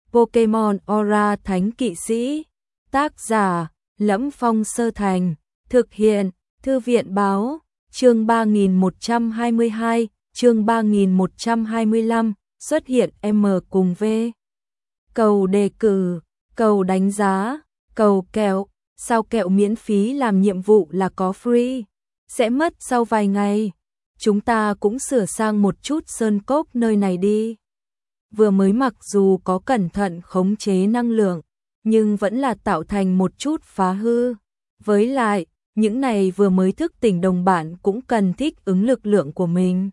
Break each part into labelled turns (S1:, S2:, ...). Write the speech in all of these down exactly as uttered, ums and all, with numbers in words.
S1: Pokemon Aura Thánh Kỵ Sĩ. Tác giả: Lẫm Phong Sơ Thành. Thực hiện: Thư viện báo. Chương ba nghìn một trăm hai mươi hai, chương ba nghìn một trăm hai mươi lăm, xuất hiện M cùng V. Cầu đề cử, cầu đánh giá, cầu kẹo, sao kẹo miễn phí làm nhiệm vụ là có free, sẽ mất sau vài ngày. Chúng ta cũng sửa sang một chút sơn cốc nơi này đi. Vừa mới mặc dù có cẩn thận khống chế năng lượng, nhưng vẫn là tạo thành một chút phá hư. Với lại, những này vừa mới thức tỉnh đồng bạn cũng cần thích ứng lực lượng của mình.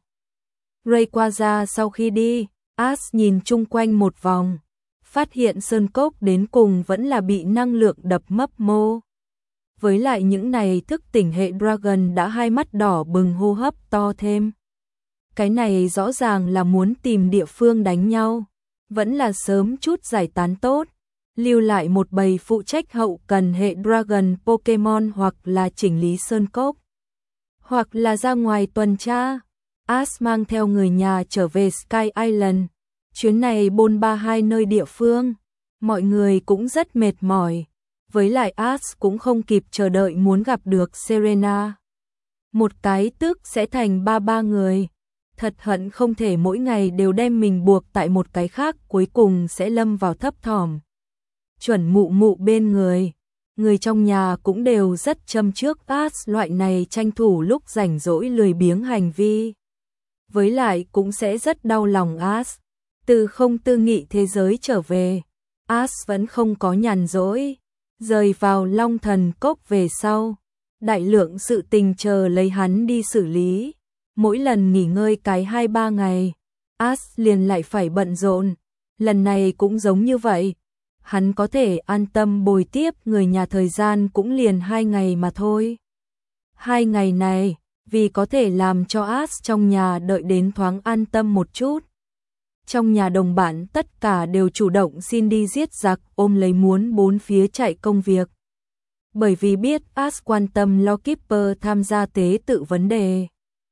S1: Rayquaza sau khi đi, Ash nhìn chung quanh một vòng, phát hiện sơn cốc đến cùng vẫn là bị năng lượng đập mấp mô. Với lại những này thức tỉnh hệ Dragon đã hai mắt đỏ bừng hô hấp to thêm. Cái này rõ ràng là muốn tìm địa phương đánh nhau, vẫn là sớm chút giải tán tốt, lưu lại một bầy phụ trách hậu cần hệ Dragon Pokemon hoặc là chỉnh lý sơn cốc, hoặc là ra ngoài tuần tra. Ash mang theo người nhà trở về Sky Island, chuyến này bôn ba hai nơi địa phương, mọi người cũng rất mệt mỏi. Với lại Ash cũng không kịp chờ đợi muốn gặp được Serena. Một cái tức sẽ thành ba ba người. Thật hận không thể mỗi ngày đều đem mình buộc tại một cái khác, cuối cùng sẽ lâm vào thấp thỏm. Chuẩn mụ mụ bên người, người trong nhà cũng đều rất châm trước Ash loại này tranh thủ lúc rảnh rỗi lười biếng hành vi. Với lại cũng sẽ rất đau lòng Ash. Từ không tư nghị thế giới trở về, Ash vẫn không có nhàn rỗi. Rời vào Long Thần Cốc về sau, đại lượng sự tình chờ lấy hắn đi xử lý. Mỗi lần nghỉ ngơi cái hai ba ngày, Ash liền lại phải bận rộn. Lần này cũng giống như vậy. Hắn có thể an tâm bồi tiếp người nhà thời gian cũng liền hai ngày mà thôi. Hai ngày này, vì có thể làm cho Ash trong nhà đợi đến thoáng an tâm một chút. Trong nhà đồng bạn tất cả đều chủ động xin đi giết giặc, ôm lấy muốn bốn phía chạy công việc. Bởi vì biết Ash quan tâm Lawkeeper tham gia tế tự vấn đề.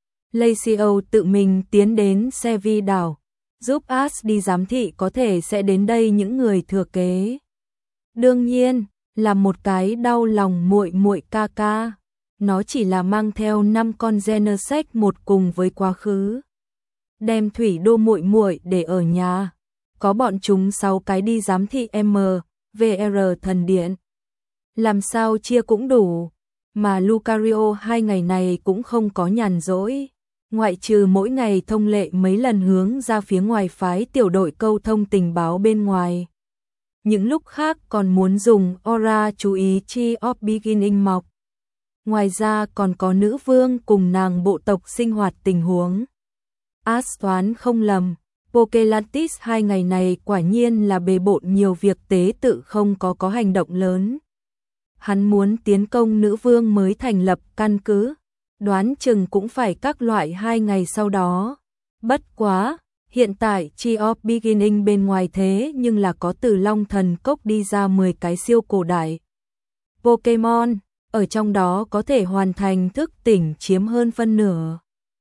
S1: Lacio tự mình tiến đến Sevi đảo, giúp Ash đi giám thị có thể sẽ đến đây những người thừa kế. Đương nhiên, là một cái đau lòng muội muội ca ca. Nó chỉ là mang theo năm con Genesect một cùng với quá khứ. Đem thủy đô muội muội để ở nhà, có bọn chúng sáu cái đi giám thị M, V R thần điện. Làm sao chia cũng đủ, mà Lucario hai ngày này cũng không có nhàn rỗi, ngoại trừ mỗi ngày thông lệ mấy lần hướng ra phía ngoài phái tiểu đội câu thông tình báo bên ngoài. Những lúc khác còn muốn dùng Aura chú ý Chi of Beginning mọc. Ngoài ra còn có nữ vương cùng nàng bộ tộc sinh hoạt tình huống. Ash toán không lầm, Pokelantis hai ngày này quả nhiên là bề bộn nhiều việc, tế tự không có có hành động lớn. Hắn muốn tiến công nữ vương mới thành lập căn cứ, đoán chừng cũng phải các loại hai ngày sau đó. Bất quá, hiện tại Chi of Beginning bên ngoài thế nhưng là có từ Long Thần Cốc đi ra mười cái siêu cổ đại Pokemon, ở trong đó có thể hoàn thành thức tỉnh chiếm hơn phân nửa.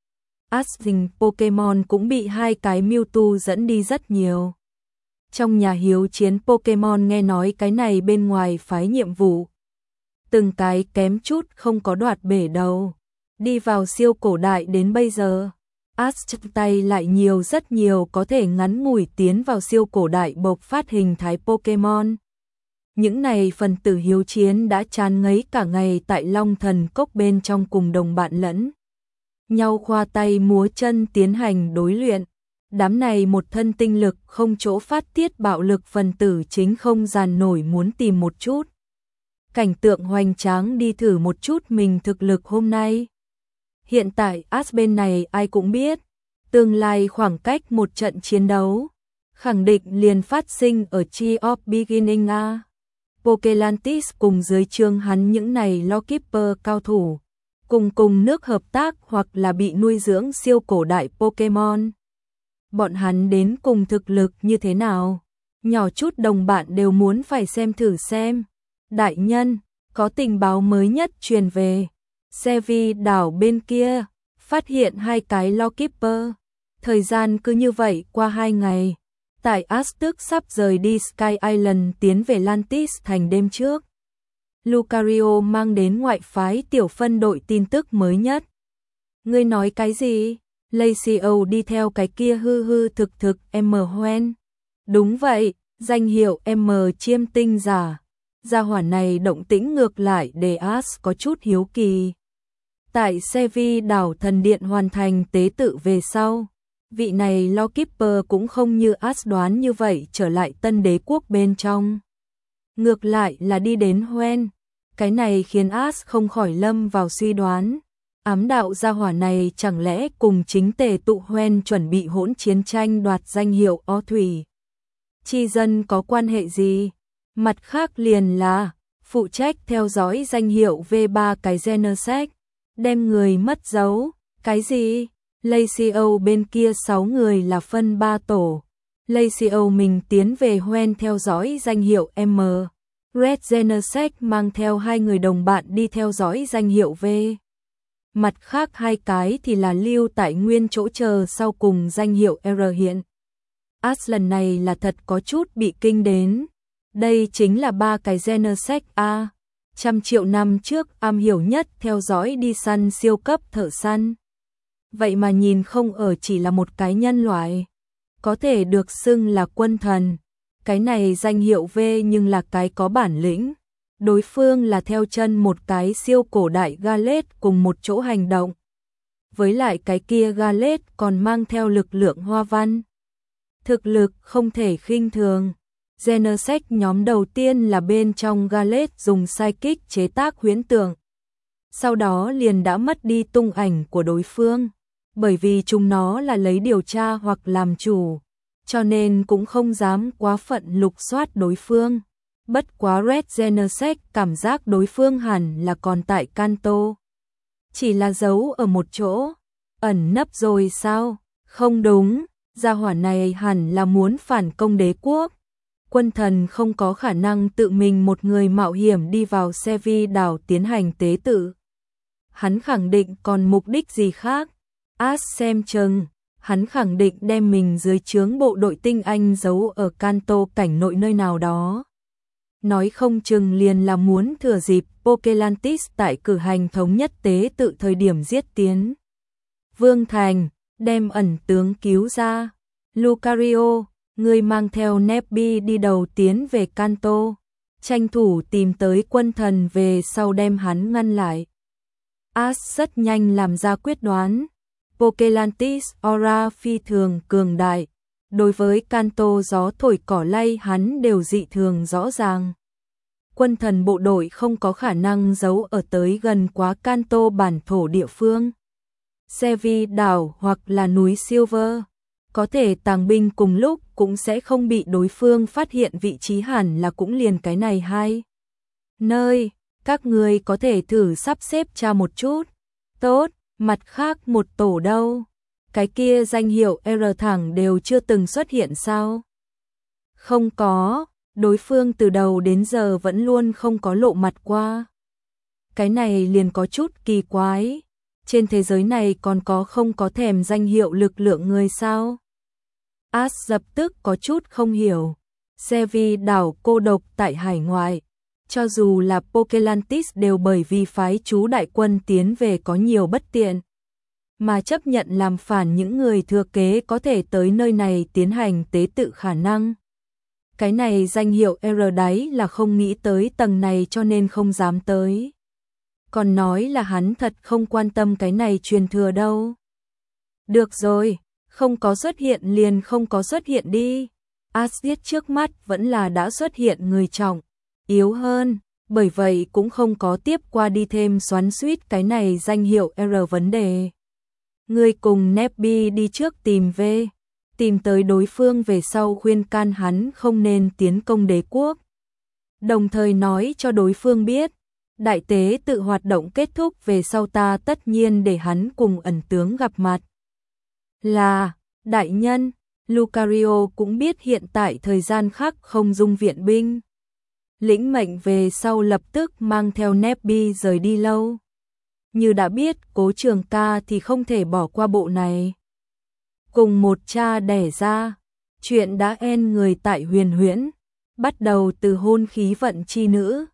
S1: Asking Pokemon cũng bị hai cái Mewtwo dẫn đi rất nhiều. Trong nhà hiếu chiến Pokemon nghe nói cái này bên ngoài phái nhiệm vụ, từng cái kém chút không có đoạt bể đầu. Đi vào siêu cổ đại đến bây giờ, Ash tay lại nhiều rất nhiều, có thể ngắn ngủi tiến vào siêu cổ đại bộc phát hình thái Pokemon. Những này phần tử hiếu chiến đã chán ngấy cả ngày tại Long Thần Cốc bên trong cùng đồng bạn lẫn nhau khoa tay múa chân tiến hành đối luyện. Đám này một thân tinh lực không chỗ phát tiết bạo lực phần tử chính không dàn nổi, muốn tìm một chút cảnh tượng hoành tráng đi thử một chút mình thực lực hôm nay. Hiện tại Ash bên này ai cũng biết, tương lai khoảng cách một trận chiến đấu khẳng định liền phát sinh ở Chi of Beginning a. Pokelantis cùng dưới trương hắn những này Lawkeeper cao thủ, cùng cùng nước hợp tác hoặc là bị nuôi dưỡng siêu cổ đại Pokemon. Bọn hắn đến cùng thực lực như thế nào? Nhỏ chút đồng bạn đều muốn phải xem thử xem. Đại nhân, có tình báo mới nhất truyền về. Sevi đảo bên kia, phát hiện hai cái Lawkeeper. Thời gian cứ như vậy qua hai ngày. Tại Aztec sắp rời đi Sky Island tiến về Lantis thành đêm trước, Lucario mang đến ngoại phái tiểu phân đội tin tức mới nhất. Ngươi nói cái gì? Lacio đi theo cái kia hư hư thực thực M. Hoen. Đúng vậy, danh hiệu M chiêm tinh giả. Gia hỏa này động tĩnh ngược lại để As có chút hiếu kỳ. Tại Sevi đảo thần điện hoàn thành tế tự về sau, vị này Lawkeeper cũng không như As đoán như vậy trở lại tân đế quốc bên trong. Ngược lại là đi đến Hoen. Cái này khiến As không khỏi lâm vào suy đoán. Ám đạo gia hỏa này chẳng lẽ cùng chính tề tụ Hoen chuẩn bị hỗn chiến tranh đoạt danh hiệu O Thủy Chi dân có quan hệ gì? Mặt khác liền là phụ trách theo dõi danh hiệu V ba cái Genesect, đem người mất dấu. Cái gì? Lacio bên kia sáu người là phân ba tổ. Lacio mình tiến về Hoen theo dõi danh hiệu M. Red Genesect mang theo hai người đồng bạn đi theo dõi danh hiệu V. Mặt khác hai cái thì là lưu tại nguyên chỗ chờ sau cùng danh hiệu R hiện. As lần này là thật có chút bị kinh đến. Đây chính là ba cái Genesect A. Trăm triệu năm trước am hiểu nhất theo dõi đi săn siêu cấp thợ săn. Vậy mà nhìn không ở chỉ là một cái nhân loại. Có thể được xưng là quân thần. Cái này danh hiệu V nhưng là cái có bản lĩnh. Đối phương là theo chân một cái siêu cổ đại Galet cùng một chỗ hành động. Với lại cái kia Galet còn mang theo lực lượng hoa văn. Thực lực không thể khinh thường. Genesect nhóm đầu tiên là bên trong Galet dùng psychic chế tác huyễn tượng. Sau đó liền đã mất đi tung ảnh của đối phương. Bởi vì chúng nó là lấy điều tra hoặc làm chủ. Cho nên cũng không dám quá phận lục soát đối phương. Bất quá Red Genesect cảm giác đối phương hẳn là còn tại Kanto. Chỉ là giấu ở một chỗ. Ẩn nấp rồi sao? Không đúng, gia hỏa này hẳn là muốn phản công đế quốc. Quân thần không có khả năng tự mình một người mạo hiểm đi vào Sevi đảo tiến hành tế tự. Hắn khẳng định còn mục đích gì khác. As xem chừng, hắn khẳng định đem mình dưới trướng bộ đội tinh anh giấu ở Kanto cảnh nội nơi nào đó. Nói không chừng liền là muốn thừa dịp Pokelantis tại cử hành thống nhất tế tự thời điểm giết tiến Vương Thành, đem ẩn tướng cứu ra. Lucario, người mang theo Nebby đi đầu tiến về Kanto, tranh thủ tìm tới quân thần về sau đem hắn ngăn lại. As rất nhanh làm ra quyết đoán. Pokelantis aura phi thường cường đại. Đối với Kanto gió thổi cỏ lay hắn đều dị thường rõ ràng. Quân thần bộ đội không có khả năng giấu ở tới gần quá Kanto bản thổ địa phương. Sevi đảo hoặc là núi Silver. Có thể tàng binh cùng lúc cũng sẽ không bị đối phương phát hiện vị trí hẳn là cũng liền cái này hay. Nơi, các người có thể thử sắp xếp tra một chút. Tốt, mặt khác một tổ đâu? Cái kia danh hiệu R thẳng đều chưa từng xuất hiện sao? Không có, đối phương từ đầu đến giờ vẫn luôn không có lộ mặt qua. Cái này liền có chút kỳ quái. Trên thế giới này còn có không có thèm danh hiệu lực lượng người sao? As lập tức có chút không hiểu. Sevi đảo cô độc tại hải ngoại. Cho dù là Pokelantis đều bởi vì phái chú đại quân tiến về có nhiều bất tiện. Mà chấp nhận làm phản những người thừa kế có thể tới nơi này tiến hành tế tự khả năng. Cái này danh hiệu R đáy là không nghĩ tới tầng này cho nên không dám tới. Còn nói là hắn thật không quan tâm cái này truyền thừa đâu. Được rồi, không có xuất hiện liền không có xuất hiện đi. Asgit trước mắt vẫn là đã xuất hiện người trọng, yếu hơn, bởi vậy cũng không có tiếp qua đi thêm xoắn xuýt cái này danh hiệu R vấn đề. Người cùng Nebby đi trước tìm về, tìm tới đối phương về sau khuyên can hắn không nên tiến công đế quốc. Đồng thời nói cho đối phương biết, đại tế tự hoạt động kết thúc về sau ta tất nhiên để hắn cùng ẩn tướng gặp mặt. Là, đại nhân, Lucario cũng biết hiện tại thời gian khác không dung viện binh. Lĩnh mệnh về sau lập tức mang theo Nebby rời đi lâu. Như đã biết Cố Trường Ca thì không thể bỏ qua bộ này. Cùng một cha đẻ ra, Chuyện đã en người tại huyền huyễn, bắt đầu từ hôn khí vận chi nữ,